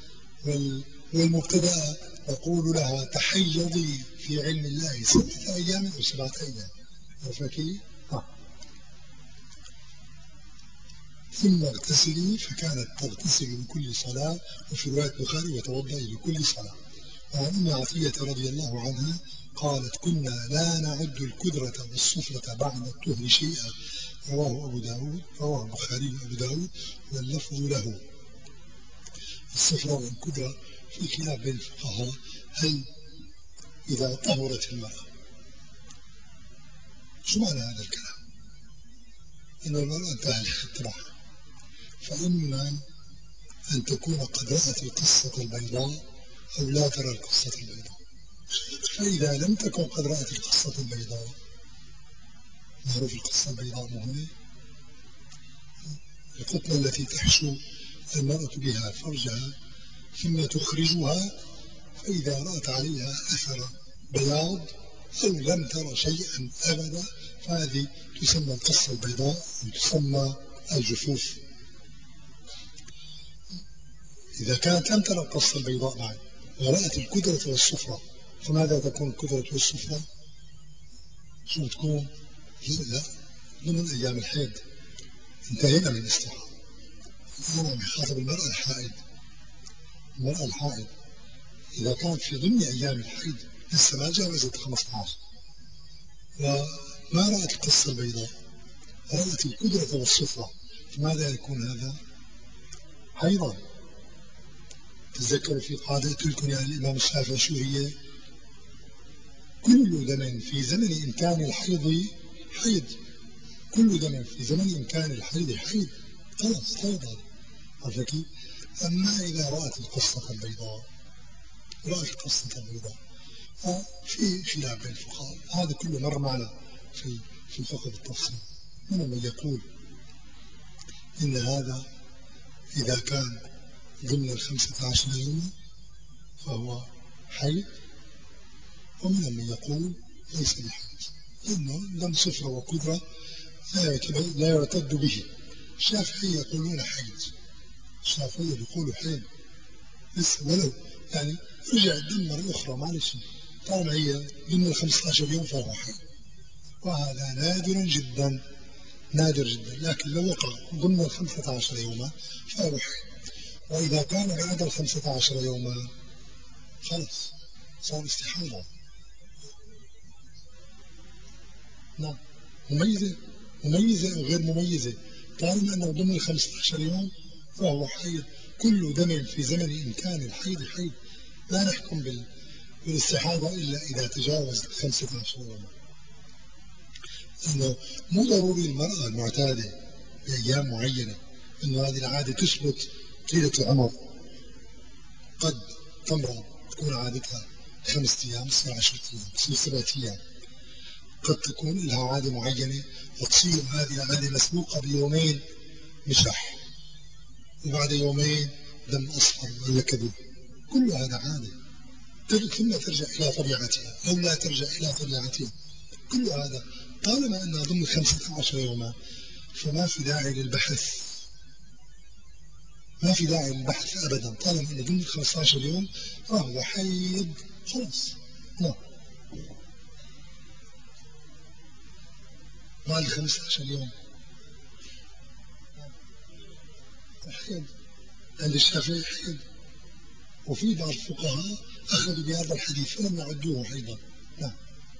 والمبتدأ نقول لها تحيضي في علم الله ستة أيام أو سبعة أيام، عرفتي؟ آه. ثم اغتسلي، فكانت تغتسل لكل صلاة، وفي رواية البخاري وتوضئي لكل صلاة. وعن أم عطية رضي الله عنها قالت كنا لا نعد الكدرة والصفرة بعد الطهر شيئا، رواه أبو داود رواه البخاري وأبو داود واللفظ له. الصفرة والكدرة في خلاف بين الفقهاء، هل إذا طهرت المرأة شو معنى هذا الكلام؟ أن المرأة انتهى الخطرة، فإما أن تكون قد رأت القصة البيضاء أو لا ترى القصة البيضاء. فإذا لم تكن قد رأت القصة البيضاء، معروف القصة البيضاء مهمة، القطنة التي تحشو المرأة بها فرجها ثم تخرجها، فإذا رأت عليها أثر بياض أو لم ترى شيئا أبدا فهذه تسمى القصة البيضاء وتسمى الجفوف. إذا كانت لم ترى القصة البيضاء بعد ورأت الكدرة والصفرة، فماذا تكون الكدرة والصفرة؟ شو تكون؟ لا، ضمن أيام الحيض، انتهينا من الاستحاضة. أنا بخاطب المرأة الحائض. المرأة الحائض إذا كانت في ضمن أيام الحيض لسه ما جاوزت خمسة عشر وما رأت القصة البيضاء، رأت الكدرة والصفرة، فماذا يكون هذا؟ حيضا. تذكروا في قاعدة لكم يا الإمام الشافعي شو هي؟ كل دم في زمن إمكان الحيض حيض، كل دم في زمن إمكان الحيض حيض، خلاص حيض هذا. عرفت كيف؟ أما إذا رأت القصة البيضاء، رأت القصة البيضاء ففي خلاف بين الفقهاء، هذا كله مر معنا في في الفقه بالتفصيل. من من يقول إن هذا إذا كان ضمن الخمسة عشر يوما فهو حيض، ومن من يقول ليس بحيض، لأنه دم صفرة وكدرة لا يعتد به. الشافعية يقولون حيض، الشافعية يقولوا حيض لسه ولو يعني رجع الدم مرة أخرى معلش، طالما هي ضمن الخمسة عشر يوم فهو حيض، وهذا نادر جدا، نادر جدا. لكن لو وقع ضمن الخمسة عشر يوما فهو حيض، وإذا كان بعد الخمسة عشر يوما خلص صار استحاضة. نعم، مميزة مميزة أو غير مميزة، طالما أنه ضمن الخمسة عشر يوم فهو حيض. كل دم في زمن إمكان الحيض حيض، لا نحكم بالاستحاضة إلا إذا تجاوز خمسة عشر يوما. إنه مو ضروري المرأة المعتادة بأيام معينة إنه هذه العادة تثبت طيلة العمر، قد تمرض تكون عادتها خمسة أيام تصير عشرة أيام تصير سبعة أيام، قد تكون لها عادة معينة وتصير هذه العادة مسبوقة بيومين مشح وبعد يومين دم أصفر ولا كذب، كل هذا عادة ثم ترجع إلى طبيعتها أو لا ترجع إلى طبيعتها. كل هذا طالما أنها ضمن خمسة عشر يوما فما في داعي للبحث، ما في داعي للبحث أبدا، طالما أنه ضمن خمسة عشر يوم فهو حيض خلاص. نعم، بعد خمسة عشر يوم حيض عند الشافعي حيض، وفي بعض الفقهاء أخذوا بهذا الحديث فلم يعدوه حيضا. نعم.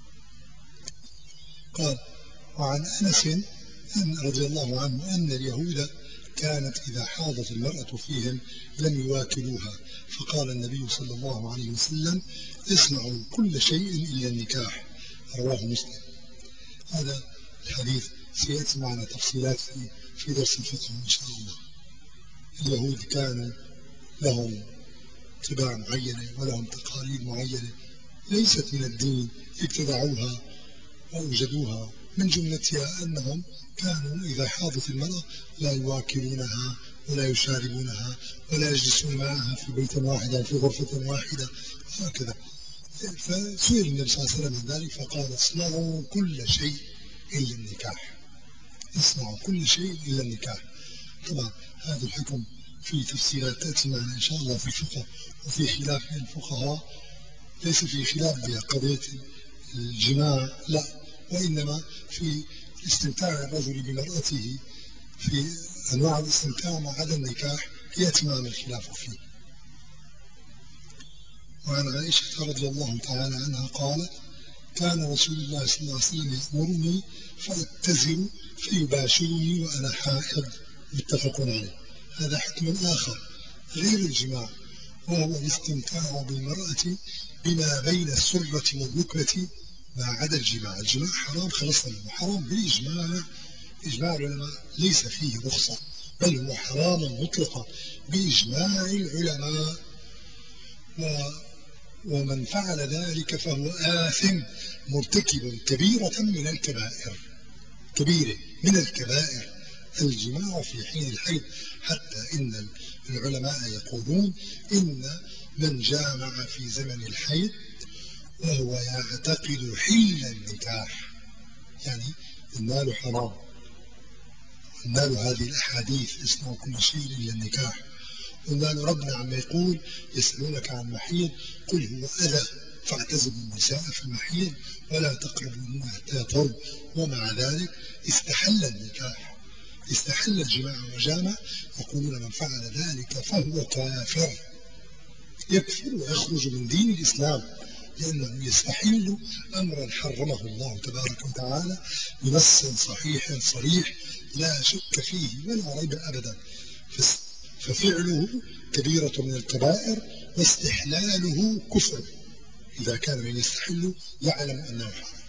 قال وعن أنس أن رضي الله عنه أن اليهود كانت إذا حاضت المرأة فيهم لم يواكلوها، فقال النبي صلى الله عليه وسلم اصنعوا كل شيء إلا النكاح، رواه مسلم. هذا الحديث سيأتي معنا تفصيلات في, في درس الفقه إن شاء الله. اليهود كانوا لهم اتباع معينة ولهم تقاليد معينة ليست من الدين ابتدعوها وأوجدوها، من جملتها أنهم كانوا إذا حاضت المرأة لا يواكلونها ولا يشاربونها ولا يجلسون معها في بيت واحد أو في غرفة واحدة هكذا. فسئل النبي صلى الله عليه وسلم من ذلك فقال اصنعوا كل شيء إلا النكاح، اصنعوا كل شيء إلا النكاح. طبعا هذا الحكم في تفسيرات تأتي معنا إن شاء الله في الفقه، وفي خلاف بين الفقهاء، ليس في خلاف بقضية الجماع لا، وإنما في استمتاع الرجل بمرأته، في أنواع الاستمتاع مع عدم النكاح يأتي معنا الخلاف فيه. وعن عائشة رضي الله تعالى عنها قالت كان رسول الله صلى الله عليه وسلم يأمرني فأتزر فيباشرني وأنا حائض، متفق عليه. هذا حكم آخر غير الجماع، وهو الاستمتاع بالمرأة بما بين السرة والركبة ما عدا الجماع. الجماع حرام خلصنا منه، حرام بالإجماع، إجماع العلماء ليس فيه رخصة، بل هو حرام مطلقا بإجماع العلماء. و ومن فعل ذلك فهو آثم مرتكب كبيرة من الكبائر، كبيرة من الكبائر الجماع في حين الحيض. حتى إن العلماء يقولون إن من جامع في زمن الحيض وهو يعتقد حل النكاح، يعني المال حرام، المال هذه الأحاديث اسمه كل شيء إلا النكاح. ومال ربنا عما يقول يسألونك عن المحيض قل هو أذى فاعتزلوا النساء في المحيض ولا تقربوهن حتى يطهرن، ومع ذلك استحل النكاح، استحل الجماع وجامع. يقولون من فعل ذلك فهو كافر، يكفر ويخرج من دين الإسلام، لأنه يستحل أمرا حرمه الله تبارك وتعالى بنص صحيح صريح لا شك فيه ولا ريب أبدا. ففعله كبيرة من الكبائر واستحلاله كفر إذا كان من يستحل يعلم أنه حرام.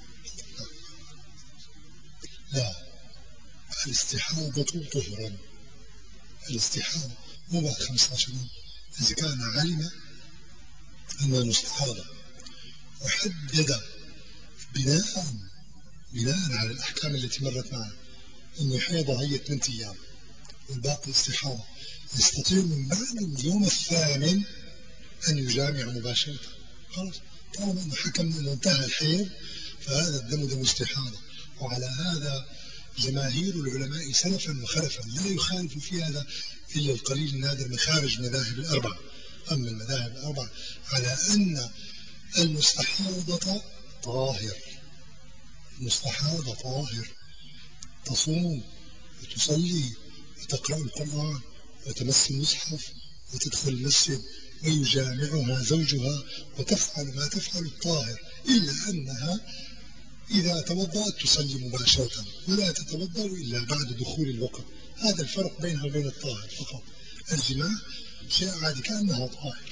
لا، الاستحاضة طهرا، الاستحاضة مو بعد خمسة عشر يوم. إذا كان علم أنه مستحاضة وحدد بناء بناء على الأحكام التي مرت معنا أن حيضة هي ثمانية أيام والباقي استحاضة، يستطيع من بعد اليوم الثامن أن يجامع مباشرة. خلاص، طالما أنه حكم أنه انتهى الحيض فهذا الدم دم استحاضة. وعلى هذا جماهير العلماء سلفا وخلفا، لا يخالف في هذا إلا القليل النادر من خارج المذاهب الأربعة. أما المذاهب الأربعة على أن المستحاضة طاهر، المستحاضة طاهر، تصوم وتصلي وتقرأ القرآن وتمس المصحف وتدخل المسجد ويجامعها زوجها وتفعل ما تفعل الطاهر، إلا أنها إذا توضأت تصلي مباشرة ولا تتوضأ إلا بعد دخول الوقت. هذا الفرق بينها وبين الطاهر فقط. الجماع شيء عادي كأنها طاهر.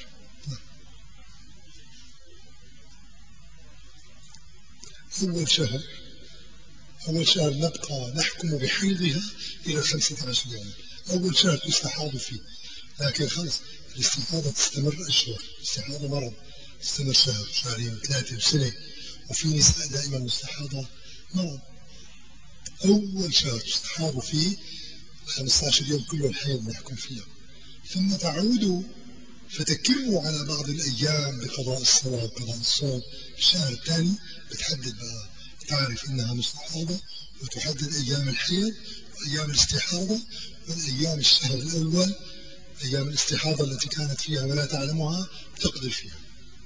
أول شهر أول شهر نبقى نحكم بحيضها إلى خمسة عشر يوما، أول شهر تستحاض فيه، لكن خلص الاستحاضة تستمر أشهر، الاستحاضة مرض تستمر شهر شهرين ثلاثة وسنة، وفي نساء دائما مستحاضة مرض. أول شهر تستحاض فيه خمسة عشر يوم كله الحيض نحكم فيها، ثم تعود فتكر على بعض الأيام بقضاء الصلاة وقضاء الصوم. الشهر الثاني بتحدد بقى، تعرف إنها مستحاضة وتحدد أيام الحيض وأيام الاستحاضة، والأيام الشهر الأول أيام الاستحاضة التي كانت فيها ولا تعلمها تقضي فيها.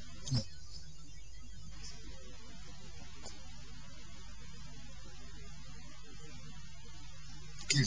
كيف؟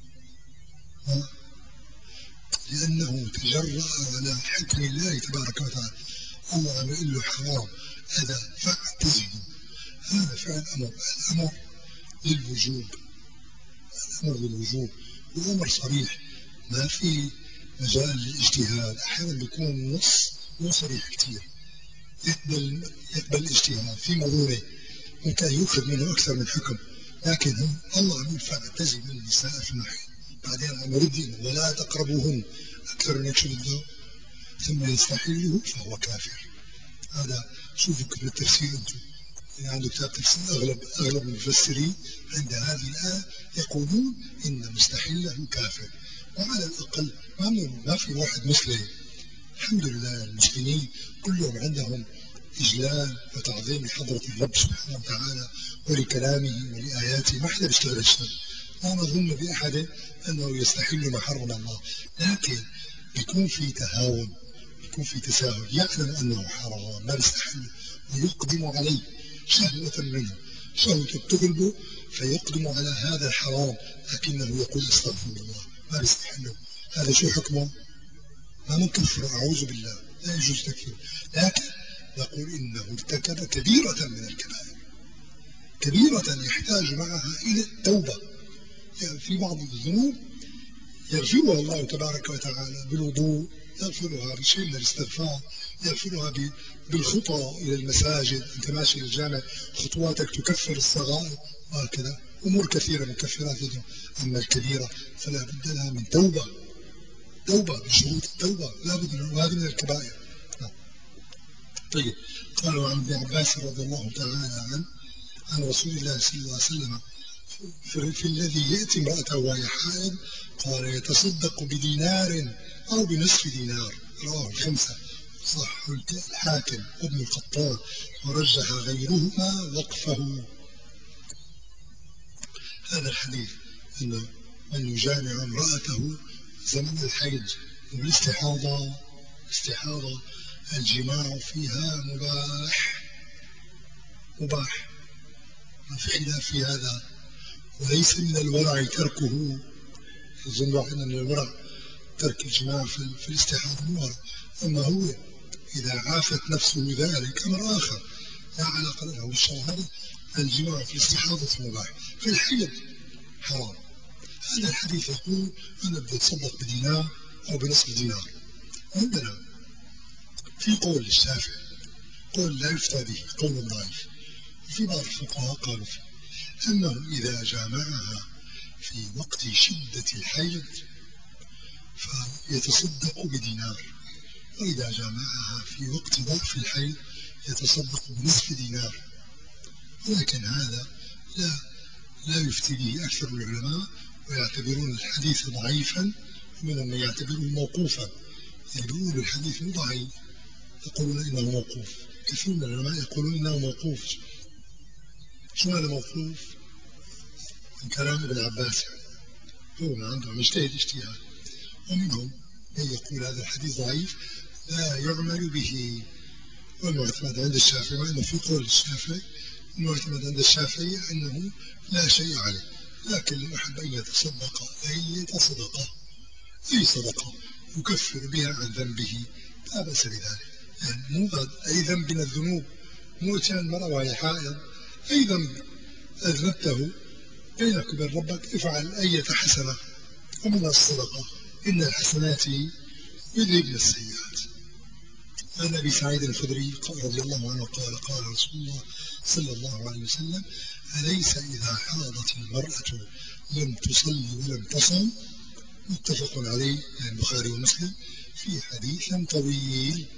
لأنه تجرأ على حكم الله تبارك وتعالى. الله عم يقول له حرام هذا فاعتزله، هذا فعل أمر، الأمر للوجوب، الأمر للوجوب والأمر صريح ما في مجال للاجتهاد. أحيانا بيكون النص مو صريح كثير، يقبل يقبل الاجتهاد في مرونة، ممكن يأخذ منه أكثر من حكم، لكن هم الله عم يدفع اعتزل النساء في المحيط، بعدين عم يرد ولا تقربوهن أكثر من شو بده، ثم يستحله فهو كافر. هذا شوفوا كيف التفسير أنتم، يعني عنده كتاب تفسير. أغلب أغلب المفسرين عند هذه الآية يقولون إن مستحله كافر، وعلى الأقل ما ما في واحد مسلم. الحمد لله المسلمين كلهم عندهم إجلال وتعظيم لحضرة الرب سبحانه وتعالى ولكلامه ولآياته، ما حدا بيشتغل الشر. لا نظن بأحد أنه يستحل ما حرم الله، لكن بيكون في تهاون، بيكون في تساهل، يعلم أنه حرام ما بيستحل ويقدم عليه شهوة منه، شهوة تغلبه فيقدم على هذا الحرام، لكنه يقول استغفر الله ما بيستحله. هذا شو حكمه؟ ما نكفر، أعوذ بالله، لا يجوز تكفير، لكن نقول إنه ارتكب كبيرة من الكبائر، كبيرة يحتاج معها إلى التوبة. يعني في بعض الذنوب يغفرها الله تبارك وتعالى بالوضوء، يغفرها بشيء من الاستغفار، يغفرها بالخطى إلى المساجد، أنت ماشي للجامع خطواتك تكفر الصغائر وهكذا، أمور كثيرة مكفرات الذنوب. أما الكبيرة فلا بد لها من توبة، توبة بشروط التوبة لا بد من، وهذه من الكبائر. طيب، قالوا عن ابن عباس رضي الله تعالى عنه عن رسول الله صلى الله عليه وسلم في, في الذي يأتي امرأته وهي حائض قال يتصدق بدينار أو بنصف دينار، رواه الخمسة، صح الحاكم وابن القطان ورجح غيرهما وقفه. هذا الحديث أن من يجامع امرأته زمن الحيض والاستحاضة، استحاضة الجماع فيها مباح، مباح ما في خلاف في هذا، وليس من الورع تركه. يظن واحد من الورع ترك الجماع في, في الاستحاضة الورع، أما هو إذا عافت نفسه ذلك أمر آخر لا علاقة له بالشرع. هذا الجماع في الاستحاضة مباح، في الحيض حرام. هذا الحديث يقول أنا بدي أتصدق بدينار أو بنصف دينار. عندنا في قول الشافعي قول لا يفتى به، قول ضعيف، في بعض الفقهاء قالوا فيه أنه إذا جامعها في وقت شدة الحيض فيتصدق بدينار، وإذا جامعها في وقت ضعف الحيض يتصدق بنصف دينار. ولكن هذا لا لا يفتي به أكثر العلماء، ويعتبرون الحديث ضعيفا، ومنهم من يعتبره موقوفا، يعني بيقولوا الحديث مو ضعيف يقولون إنه موقوف. كثير من العلماء يقولون إنه موقوف. شو هذا موقوف؟ من كلام ابن عباس، هو من عندهم مجتهد اجتهاد. ومنهم من يقول هذا الحديث ضعيف لا يعمل به. والمعتمد عند الشافعي، مع أنه في قول الشافعي، المعتمد عند الشافعي أنه لا شيء عليه، لكن لو أحب أن يتصدق أي صدقة، أي صدقة يكفر بها عن ذنبه لا بأس بذلك. يعني مو أي ذنب من الذنوب، مو كان المرأة وهي حائض، أي ذنب أذنبته بينك وبين ربك افعل أي حسنة، ومن الصدقة إن الحسنات يذهبن السيئات. عن أبي سعيد الخدري رضي الله عنه قال قال رسول الله صلى الله عليه وسلم أليس إذا حاضت المرأة لم تصلي ولم تصم، متفق عليه يعني البخاري ومسلم في حديث طويل.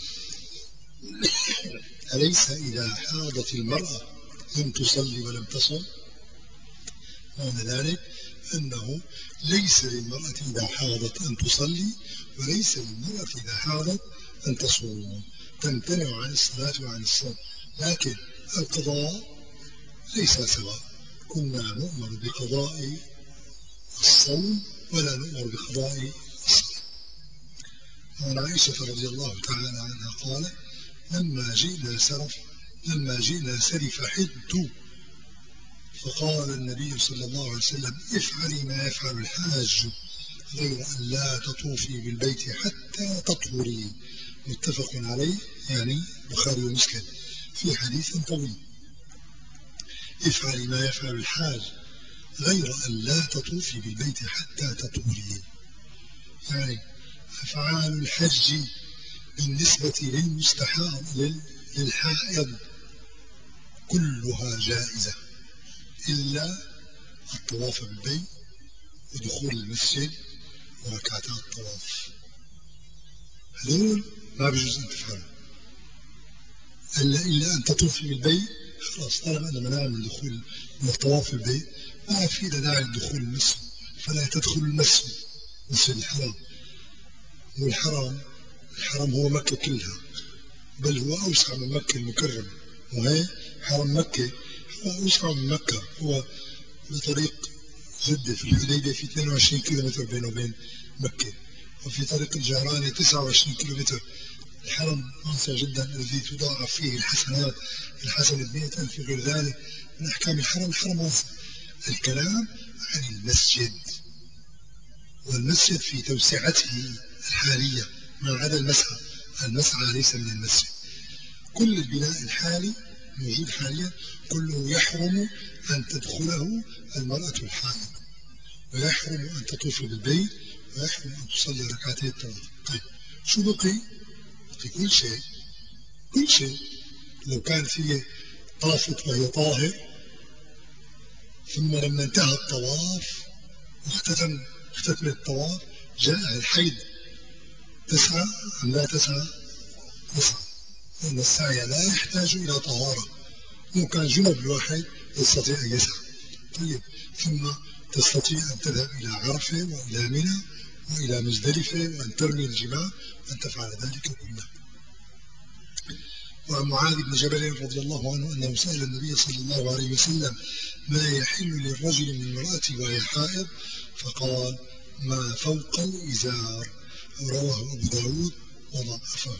أليس إذا حاضت المرأة لم تصلي ولم تصم، معنى ذلك أنه ليس للمرأة إذا حاضت أن تصلي، وليس للمرأة إذا حاضت أن تصوم، تمتنع عن الصلاة وعن الصوم. لكن القضاء ليس سواء، كنا نؤمر بقضاء الصوم ولا نؤمر بقضاء الصلاة. عن عائشة رضي الله تعالى عنها قالت لما جئنا سرف لما جئنا سرف حدت، فقال النبي صلى الله عليه وسلم افعلي ما يفعل الحاج غير أن لا تطوفي بالبيت حتى تطهري، متفق عليه يعني البخاري ومسلم في حديث طويل. افعلي ما يفعل الحاج غير أن لا تطوفي بالبيت حتى تطهري، يعني أفعال الحج بالنسبة للمستحاض للحائض كلها جائزة إلا الطواف بالبيت ودخول المسجد وركعتا الطواف، هذول ما بيجوز أن تفعلوا إلا إلا أن تطوفي بالبيت. خلاص طالما أن منع من دخول من الطواف بالبيت ما في داعي لدخول المسجد، فلا تدخل المسجد، مسجد الحرام. والحرام الحرام هو مكة كلها، بل هو أوسع من مكة المكرمة، وهي حرم مكة هو أوسع من مكة، هو بطريق جدة في الحديبية في اثنين وعشرين كيلومتر بينه وبين مكة، وفي طريق الجعراني تسعة وعشرين كيلومتر. الحرم واسع جدا الذي تضاعف فيه الحسنات، الحسنة بمئة ألف وغير ذلك من أحكام الحرم. الحرم واسع. الكلام عن المسجد، والمسجد في توسعته الحالية ما عدا المسعى، المسعى ليس من المسجد. كل البناء الحالي موجود حاليا كله يحرم أن تدخله المرأة الحائض، ويحرم أن تطوف بالبيت، ويحرم أن تصلي ركعتي الطواف. طيب شو بقي؟ في كل شيء كل شيء. لو كانت هي طافت وهي طاهر، ثم لما انتهى الطواف واختتم اختتم الطواف جاء الحيض، تسعى أم لا تسعى؟ تسعى، لأن السعي لا يحتاج إلى طهارة، وكان جنب الواحد يستطيع أن يسعى. طيب، ثم تستطيع أن تذهب إلى عرفة وإلى منى وإلى مزدلفة وأن ترمي الجمار وأن تفعل ذلك كله. وعن معاذ بن جبل رضي الله عنه أنه سأل النبي صلى الله عليه وسلم ما يحل للرجل من امرأته وهي حائض، فقال ما فوق الإزار، رواه أبو داود وضعفه.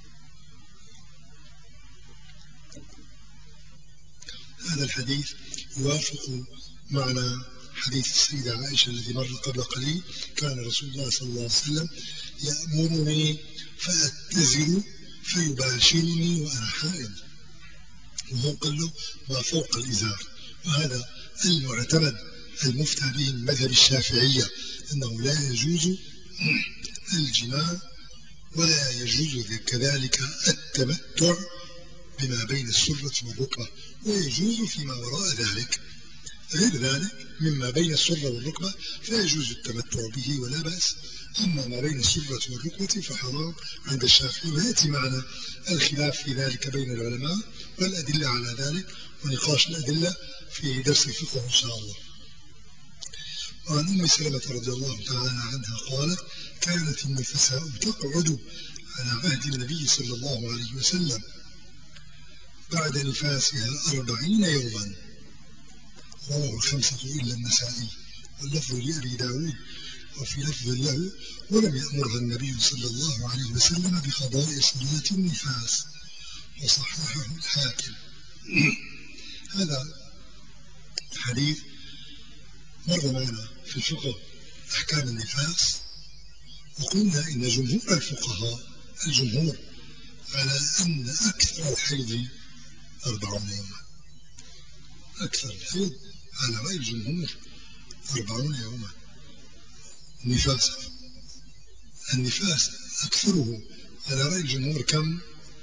هذا الحديث يوافق معنى حديث السيدة عائشة الذي مر قبل قليل: كان رسول الله صلى الله عليه وسلم يأمرني فأتزر فيباشرني وأنا حائض، وهو قال له ما فوق الإزار. وهذا المعتمد المفتى به من مذهب الشافعية، أنه لا يجوز الجماع ولا يجوز كذلك التمتع بما بين السرة والركبة، ويجوز فيما وراء ذلك. غير ذلك مما بين السرة والركبة فيجوز التمتع به ولا بأس، أما ما بين السرة والركبة فحرام عند الشافعي. ويأتي معنا الخلاف في ذلك بين العلماء والأدلة على ذلك، ونقاش الأدلة في درس الفقه إن شاء الله. وعن أم سلمة رضي الله تعالى عنها قالت: كانت النفساء تقعد على عهد النبي صلى الله عليه وسلم بعد نفاسها أربعين يوما، رواه الخمسة إلا النسائي، واللفظ لأبي داود، وفي لفظ له: ولم يأمرها النبي صلى الله عليه وسلم بقضاء صلاة النفاس، وصححه الحاكم. هذا حديث مر معنا في الفقه أحكام النفاس، وقلنا إن جمهور الفقهاء الجمهور على أن أكثر الحيض أربعون يوما. أكثر الحيض على رأي الجمهور أربعون يوما. النفاس النفاس أكثره على رأي الجمهور كم؟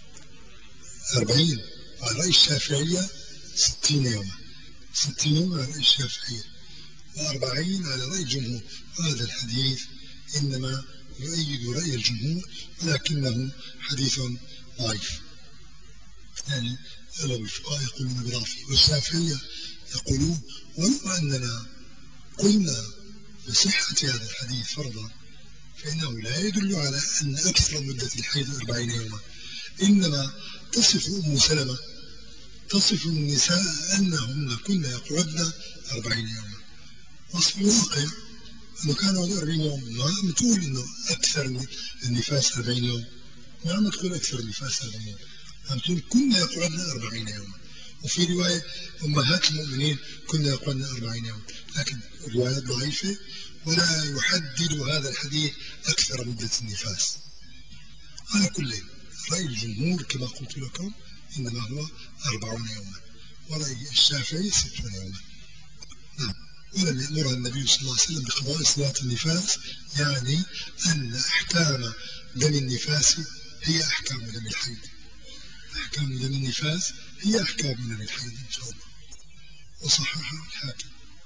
أربعين. على رأي الشافعية ستين يوما. ستين يوما على رأي الشافعية، وأربعين على رأي الجمهور. وهذا الحديث إنما يؤيد رأي الجمهور، ولكنه حديث ضعيف. يعني أغلب الفقهاء يقولون بضعفه، والشافعية يقولون ولو أننا قلنا بصحة هذا الحديث فرضا، فإنه لا يدل على أن أكثر مدة الحيض أربعين يوما. إنما تصف أم سلمة تصف النساء أنهن كن يقعدن أربعين يوما، وصف الواقع أنه كانوا أربعين يوم. ما عم تقول أنه أكثر النفاس أربعين يوم، ما عم تقول أكثر النفاس أربعين يوم، عم تقول كنا يقعدن أربعين يوما. وفي رواية أمهات المؤمنين كنا يقعدن أربعين يوما، لكن الروايات ضعيفة ولا يحدد هذا الحديث أكثر مدة النفاس. على كل رأي الجمهور كما قلت لكم إنما هو أربعون يوما، ورأي الشافعي ستون يوما. نعم. ولم يأمرها النبي صلى الله عليه وسلم بقضاء صلاة النفاس، يعني أن أحكام دم النفاس هي أحكام دم الحيض. أحكام دم النفاس هي أحكام دم الحيض إن شاء الله. وصححه الحاكم.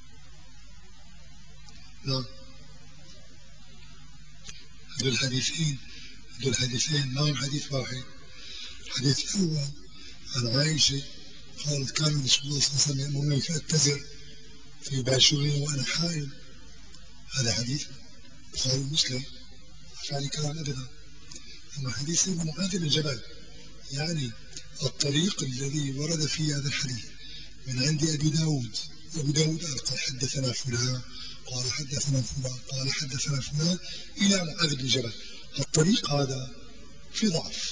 نعم. هذول الحديثين هذول الحديثين ما هم حديث واحد. الحديث الأول عن عائشة قالت: كان رسول الله صلى الله عليه وسلم يأمرني فأتزر فيباشرني وأنا حائض. هذا حديث البخاري ومسلم، فعلي كلام أبدا. أما حديث سيدنا معاذ بن جبل، يعني الطريق الذي ورد فيه هذا الحديث من عند أبي داود أبو داود قال حدثنا فلان قال حدثنا فلان قال حدثنا فلان إلى معاذ بن جبل. الطريق هذا في ضعف،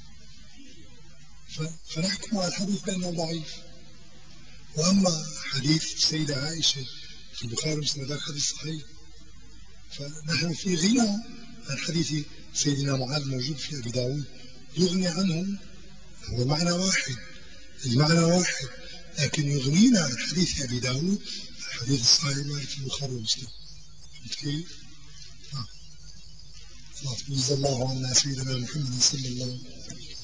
فنحكم على الحديث بأنه ضعيف. وأما حديث السيدة عائشة في البخاري ومسلم هذا حديث صحيح، فنحن في غنى عن حديث سيدنا معاذ موجود في أبي داود، يغني عنه، هو معنى واحد، المعنى واحد، لكن يغنينا عن حديث أبي داود الحديث الصحيح في البخاري ومسلم. كيف؟ جزا الله عنا سيدنا محمد صلى الله